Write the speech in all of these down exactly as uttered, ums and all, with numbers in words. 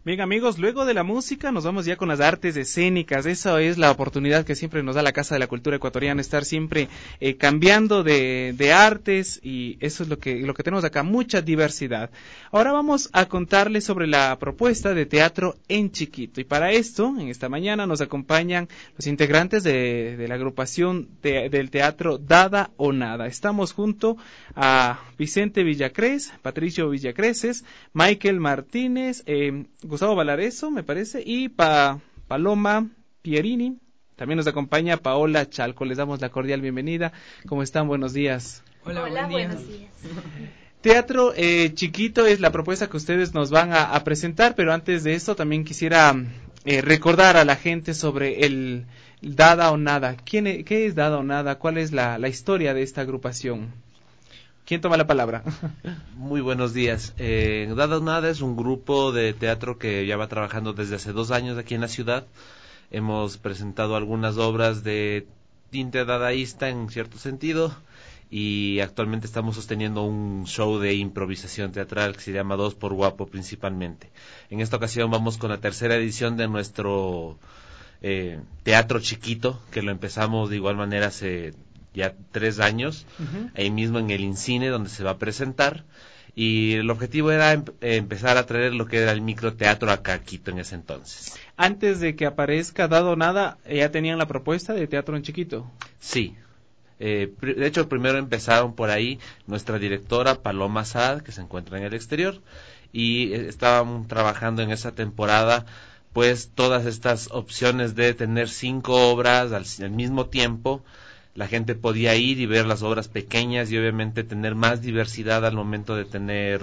Bien, amigos, luego de la música nos vamos ya con las artes escénicas. Esa es la oportunidad que siempre nos da la Casa de la Cultura Ecuatoriana, estar siempre eh, cambiando de, de artes, y eso es lo que, lo que tenemos acá, mucha diversidad. Ahora vamos a contarles sobre la propuesta de teatro en chiquito, y para esto, en esta mañana nos acompañan los integrantes de, de la agrupación de, del teatro Dada o Nada. Estamos junto a Vicente Villacrés, Patricio Villacreses, Michael Martínez, eh, Gustavo Valareso, me parece, y pa Paloma Pierini. También nos acompaña Paola Chalco. Les damos la cordial bienvenida. ¿Cómo están? Buenos días. Hola, Hola, buen día. buenos días. Teatro eh, chiquito es la propuesta que ustedes nos van a, a presentar, pero antes de esto también quisiera eh, recordar a la gente sobre el Dada o Nada. ¿Quién es, ¿Qué es Dada o Nada? ¿Cuál es la, la historia de esta agrupación? ¿Quién toma la palabra? Muy buenos días. Eh, Dada o Nada es un grupo de teatro que ya va trabajando desde hace dos años aquí en la ciudad. Hemos presentado algunas obras de tinte dadaísta en cierto sentido, y actualmente estamos sosteniendo un show de improvisación teatral que se llama Dos por Guapo principalmente. En esta ocasión vamos con la tercera edición de nuestro eh, teatro chiquito, que lo empezamos de igual manera hace ya tres años, uh-huh. ahí mismo en el INCINE, donde se va a presentar, y el objetivo era em- empezar a traer lo que era el microteatro acá a Quito en ese entonces. Antes de que aparezca Dada o Nada, ¿ya tenían la propuesta de teatro en chiquito? Sí, eh, pr- de hecho primero empezaron por ahí nuestra directora Paloma Saad, que se encuentra en el exterior, y eh, estaban trabajando en esa temporada pues todas estas opciones de tener cinco obras al, al mismo tiempo. La gente podía ir y ver las obras pequeñas y obviamente tener más diversidad al momento de tener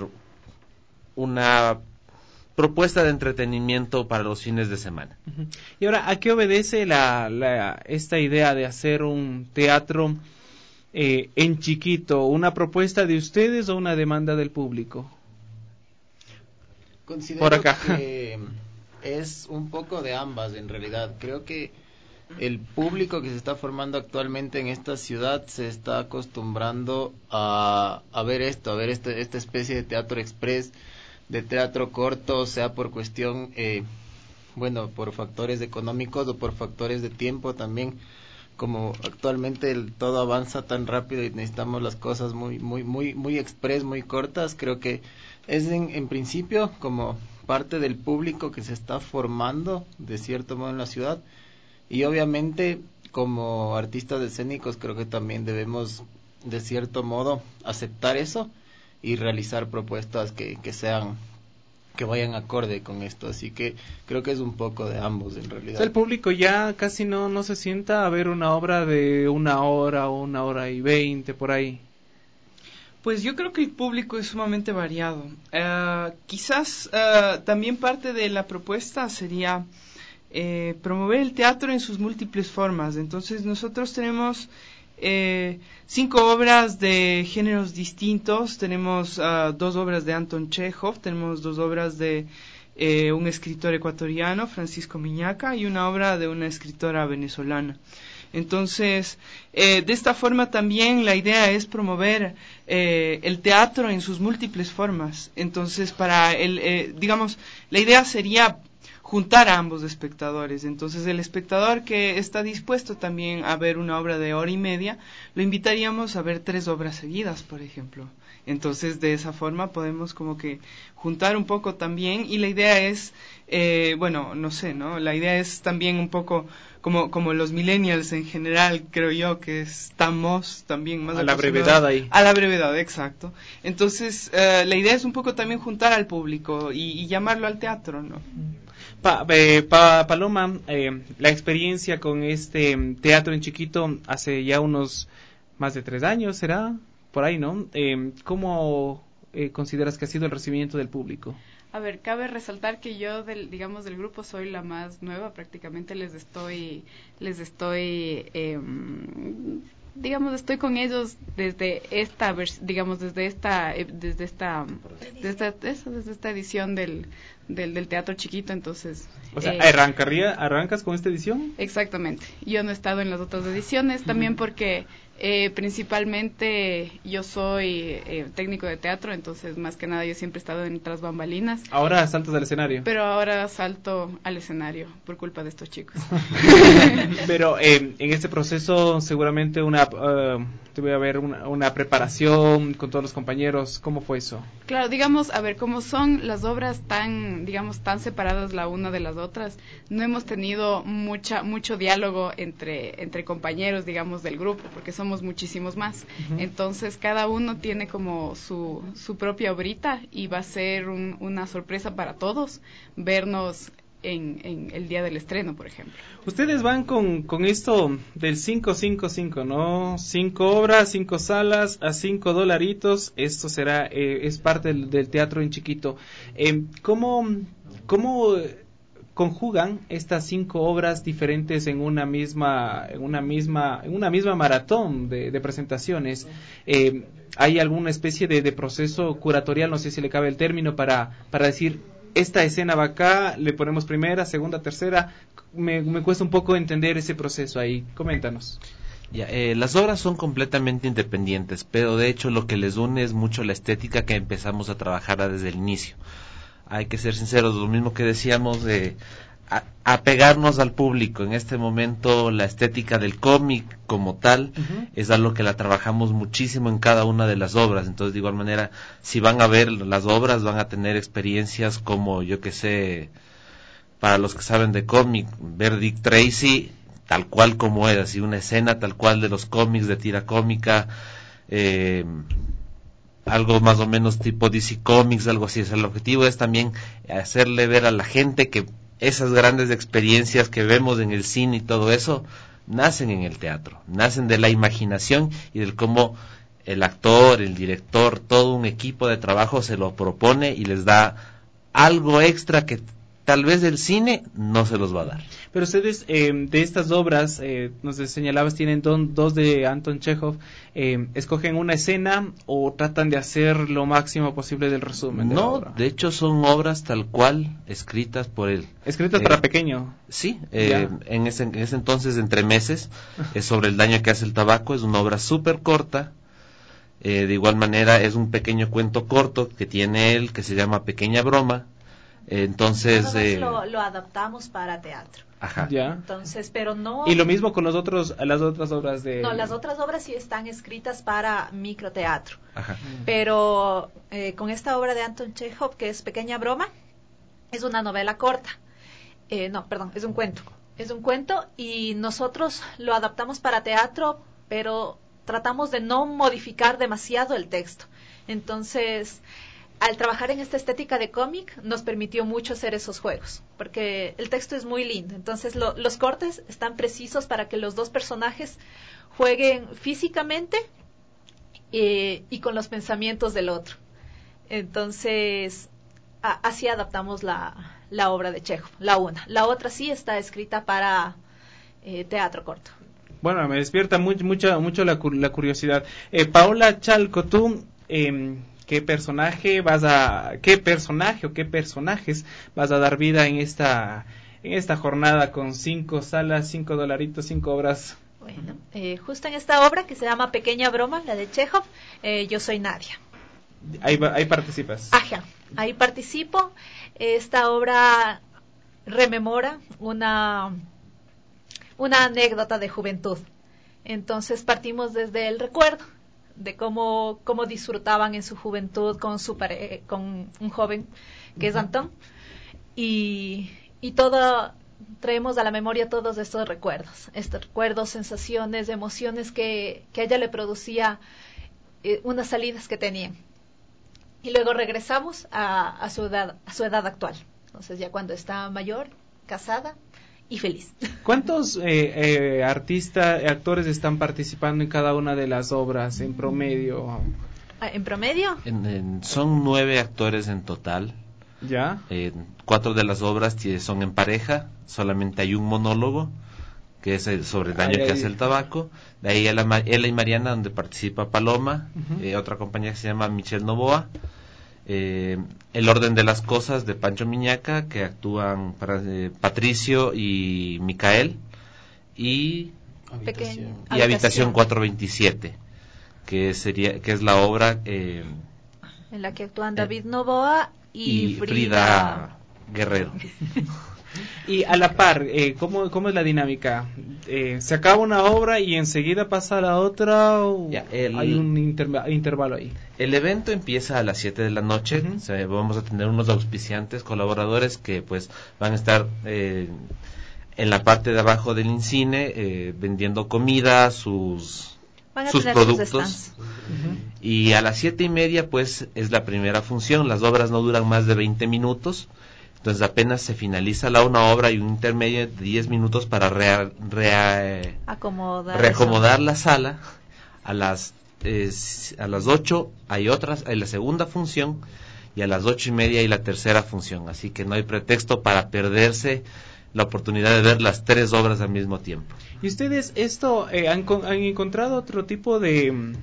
una propuesta de entretenimiento para los fines de semana. Uh-huh. Y ahora, ¿a qué obedece la, la esta idea de hacer un teatro eh, en chiquito? ¿Una propuesta de ustedes o una demanda del público? Considero Por acá. que es un poco de ambas en realidad. Creo que el público que se está formando actualmente en esta ciudad se está acostumbrando a, a ver esto, a ver este, esta especie de teatro express, de teatro corto, sea por cuestión, eh, bueno, por factores económicos o por factores de tiempo también. Como actualmente el, todo avanza tan rápido y necesitamos las cosas muy, muy, muy, muy express, muy cortas, creo que es en, en principio como parte del público que se está formando de cierto modo en la ciudad. Y obviamente, como artistas escénicos, creo que también debemos, de cierto modo, aceptar eso y realizar propuestas que, que sean, que vayan acorde con esto. Así que creo que es un poco de ambos, en realidad. O sea, el público ya casi no, no se sienta a ver una obra de una hora o una hora y veinte, por ahí. Pues yo creo que el público es sumamente variado. Uh, quizás uh, también parte de la propuesta sería Eh, promover el teatro en sus múltiples formas. Entonces nosotros tenemos eh, cinco obras de géneros distintos. Tenemos uh, dos obras de Anton Chekhov, tenemos dos obras de eh, un escritor ecuatoriano, Francisco Miñaca, y una obra de una escritora venezolana. Entonces, eh, de esta forma también la idea es promover eh, el teatro en sus múltiples formas. Entonces, para el, eh, digamos, la idea sería juntar a ambos espectadores. Entonces el espectador que está dispuesto también a ver una obra de hora y media, lo invitaríamos a ver tres obras seguidas, por ejemplo. Entonces de esa forma podemos como que juntar un poco también, y la idea es, eh, bueno, no sé, ¿no? La idea es también un poco como como los millennials en general, creo yo, que estamos también más a la brevedad ahí. A la brevedad, exacto. Entonces eh, la idea es un poco también juntar al público y, y llamarlo al teatro, ¿no? Pa, eh, pa, Paloma, eh, la experiencia con este teatro en chiquito hace ya unos más de tres años, ¿será? Por ahí, ¿no? Eh, ¿Cómo eh, consideras que ha sido el recibimiento del público? A ver, cabe resaltar que yo, del, digamos, del grupo soy la más nueva, prácticamente les estoy, les estoy, eh, digamos, estoy con ellos desde esta, digamos, desde esta, desde esta, desde esta, eso, desde esta edición del, del, del teatro chiquito, entonces. O sea, eh, ¿arrancaría, arrancas con esta edición? Exactamente. Yo no he estado en las otras ediciones, también porque Eh, principalmente yo soy eh, técnico de teatro, entonces más que nada yo siempre he estado en tras bambalinas. Ahora saltas al escenario. Pero ahora salto al escenario por culpa de estos chicos. Pero eh, en este proceso seguramente una uh, debe haber una, una preparación con todos los compañeros. ¿Cómo fue eso? Claro, digamos, a ver, como son las obras tan, digamos, tan separadas la una de las otras, no hemos tenido mucha mucho diálogo entre entre compañeros, digamos, del grupo, porque somos muchísimos más. Uh-huh. Entonces, cada uno tiene como su su propia obrita y va a ser un, una sorpresa para todos vernos En, en el día del estreno, por ejemplo. Ustedes van con, con esto del cinco cinco cinco, ¿no? Cinco obras, cinco salas, a cinco dolaritos. Esto será, eh, es parte del, del teatro en chiquito. Eh, ¿Cómo, cómo conjugan estas cinco obras diferentes en una misma, en una misma, en una misma maratón de, de presentaciones? Eh, ¿Hay alguna especie de, de proceso curatorial, no sé si le cabe el término, para, para decir, esta escena va acá, le ponemos primera, segunda, tercera? Me, me cuesta un poco entender ese proceso ahí. Coméntanos. Ya, eh, las obras son completamente independientes, pero de hecho lo que les une es mucho la estética que empezamos a trabajar desde el inicio. Hay que ser sinceros, lo mismo que decíamos de a, apegarnos al público. En este momento la estética del cómic como tal uh-huh. es algo que la trabajamos muchísimo en cada una de las obras. Entonces, de igual manera, si van a ver las obras, van a tener experiencias como, yo que sé, para los que saben de cómic, ver Dick Tracy tal cual como era, así una escena tal cual de los cómics, de tira cómica, eh, algo más o menos tipo D C Comics, algo así. O sea, el objetivo es también hacerle ver a la gente que esas grandes experiencias que vemos en el cine y todo eso nacen en el teatro, nacen de la imaginación y del cómo el actor, el director, todo un equipo de trabajo se lo propone y les da algo extra que tal vez el cine no se los va a dar. Pero ustedes, eh, de estas obras, eh, nos señalabas, tienen don, dos de Anton Chekhov, eh, ¿escogen una escena o tratan de hacer lo máximo posible del resumen de no, la obra? De hecho son obras tal cual escritas por él. ¿Escritas eh, para pequeño? Sí, eh, en, ese, en ese entonces, entre meses, es sobre el daño que hace el tabaco. Es una obra súper corta. Eh, de igual manera es un pequeño cuento corto que tiene él, que se llama Pequeña Broma. Eh, entonces Nosotros eh, lo, lo adaptamos para teatro. Ajá. Ya. Entonces, pero no. Y lo mismo con los otros, las otras obras de. No, las otras obras sí están escritas para microteatro. Ajá. Pero eh, con esta obra de Anton Chekhov, que es Pequeña Broma, es una novela corta. Eh, no, perdón, es un cuento. Es un cuento y nosotros lo adaptamos para teatro, pero tratamos de no modificar demasiado el texto. Entonces, al trabajar en esta estética de cómic, nos permitió mucho hacer esos juegos, porque el texto es muy lindo. Entonces, lo, los cortes están precisos para que los dos personajes jueguen físicamente eh, y con los pensamientos del otro. Entonces, a, así adaptamos la, la obra de Chekhov, la una. La otra sí está escrita para eh, teatro corto. Bueno, me despierta mucho, mucho, mucho la, la curiosidad. Eh, Paola Chalco, tú... Eh, ¿Qué personaje vas a, qué personaje o qué personajes vas a dar vida en esta, en esta jornada con cinco salas, cinco dolaritos, cinco obras? Bueno, eh, justo en esta obra que se llama Pequeña Broma, la de Chekhov, eh, yo soy Nadia. Ahí, ahí participas. Ajá, ahí participo. Esta obra rememora una, una anécdota de juventud. Entonces partimos desde el recuerdo de cómo, cómo disfrutaban en su juventud con su pare- con un joven que es Antón y, y todo traemos a la memoria todos estos recuerdos, estos recuerdos, sensaciones, emociones que, que a ella le producía eh, unas salidas que tenían y luego regresamos a, a su edad, a su edad actual. Entonces ya cuando está mayor, casada y feliz. ¿Cuántos eh, eh, artistas, actores están participando en cada una de las obras en promedio? ¿En promedio? En, en, son nueve actores en total. ¿Ya? Eh, cuatro de las obras son en pareja, solamente hay un monólogo, que es el sobre el daño ay, que ay, hace el tabaco. De ahí Ela, Ela y Mariana, donde participa Paloma, uh-huh. eh, otra compañía que se llama Michelle Novoa. Eh, El orden de las cosas de Pancho Miñaca, que actúan para, eh, Patricio y Micael, y Pequeña y Habitación cuatrocientos veintisiete, que sería que es la obra eh, en la que actúan David Novoa y, y Frida, Frida Guerrero. Y a la par, eh, ¿cómo, ¿cómo es la dinámica? Eh, ¿Se acaba una obra y enseguida pasa a la otra o Ya, el- hay un interva- intervalo ahí? El evento empieza a las siete de la noche. Ujú. O sea, vamos a tener unos auspiciantes, colaboradores que pues van a estar eh, en la parte de abajo del Incine eh, vendiendo comida, sus van a sus tener sus productos. stands. Y a las siete y media pues es la primera función. Las obras no duran más de veinte minutos. Entonces apenas se finaliza la una obra y un intermedio de diez minutos para rea- rea- Acomodar reacomodar la sala. A las eh, a las ocho hay otras, hay la segunda función, y a las ocho y media hay la tercera función. Así que no hay pretexto para perderse la oportunidad de ver las tres obras al mismo tiempo. ¿Y ustedes esto eh, han, con- han encontrado otro tipo de, mm,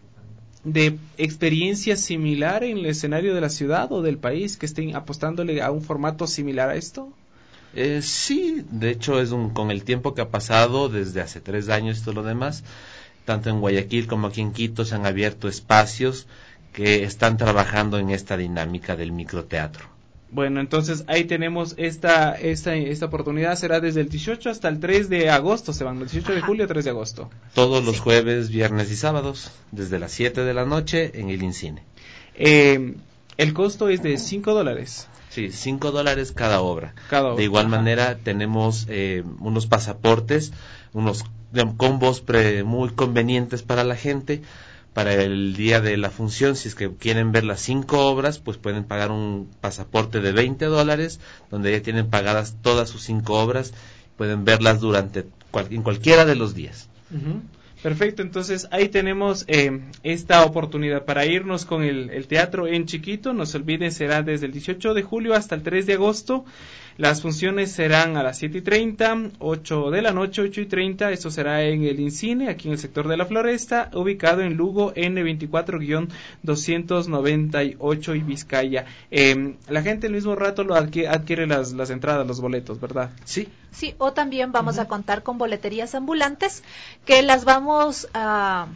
de experiencia similar en el escenario de la ciudad o del país que estén apostándole a un formato similar a esto? Eh, sí, de hecho es un con el tiempo que ha pasado desde hace tres años y todo lo demás, tanto en Guayaquil como aquí en Quito se han abierto espacios que están trabajando en esta dinámica del microteatro. Bueno, entonces ahí tenemos esta esta esta oportunidad, será desde el dieciocho hasta el tres de agosto, se van, el dieciocho de Ajá. julio, tres de agosto. Todos los jueves, viernes y sábados, desde las siete de la noche en el Incine. Eh, el costo es de cinco dólares Sí, cinco dólares cada obra. cada obra. De igual Ajá. manera tenemos eh, unos pasaportes, unos digamos, combos pre, muy convenientes para la gente. Para el día de la función, si es que quieren ver las cinco obras, pues pueden pagar un pasaporte de veinte dólares, donde ya tienen pagadas todas sus cinco obras, pueden verlas durante cual, en cualquiera de los días. Ujú. Perfecto, entonces ahí tenemos eh, esta oportunidad para irnos con el, el teatro en chiquito. No se olviden, será desde el dieciocho de julio hasta el tres de agosto. Las funciones serán a las siete y treinta, ocho de la noche, ocho y treinta. Esto será en el Incine, aquí en el sector de la Floresta, ubicado en Lugo N veinticuatro doscientos noventa y ocho y Vizcaya. Eh, la gente el mismo rato lo adquiere, adquiere las, las entradas, los boletos, ¿verdad? Sí, Sí, o también vamos a contar con boleterías ambulantes que las vamos a...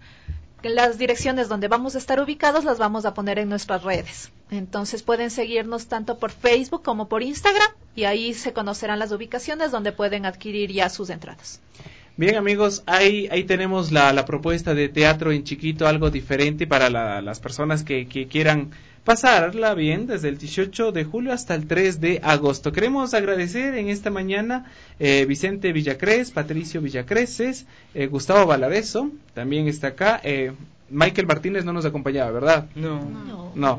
que las direcciones donde vamos a estar ubicados las vamos a poner en nuestras redes. Entonces pueden seguirnos tanto por Facebook como por Instagram y ahí se conocerán las ubicaciones donde pueden adquirir ya sus entradas. Bien, amigos, ahí ahí tenemos la, la propuesta de teatro en chiquito, algo diferente para la, las personas que, que quieran pasarla bien desde el dieciocho de julio hasta el tres de agosto. Queremos agradecer en esta mañana eh, Vicente Villacrés, Patricio Villacreses, eh, Gustavo Valareso, también está acá, eh, Michael Martínez no nos acompañaba, ¿verdad? No. No. No.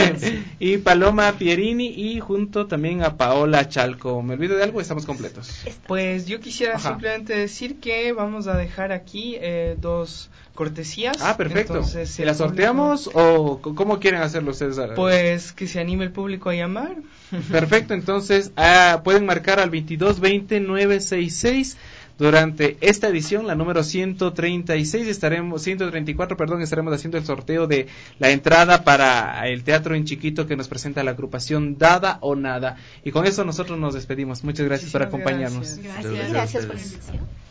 Y Paloma Pierini y junto también a Paola Chalco. ¿Me olvido de algo? Estamos completos. Pues yo quisiera Ajá. simplemente decir que vamos a dejar aquí eh, dos cortesías. Ah, perfecto. Entonces, ¿Se el la público- sorteamos o c- cómo quieren hacerlo ustedes? Pues que se anime el público a llamar. Perfecto, entonces ah, pueden marcar al veintidós veinte nueve sesenta y seis. Durante esta edición, la número ciento treinta y seis, estaremos, ciento treinta y cuatro, perdón, estaremos haciendo el sorteo de la entrada para el teatro en chiquito que nos presenta la agrupación Dada o Nada. Y con eso nosotros nos despedimos. Muchas gracias por Muchísimas acompañarnos. gracias. Gracias. Gracias por la invitación.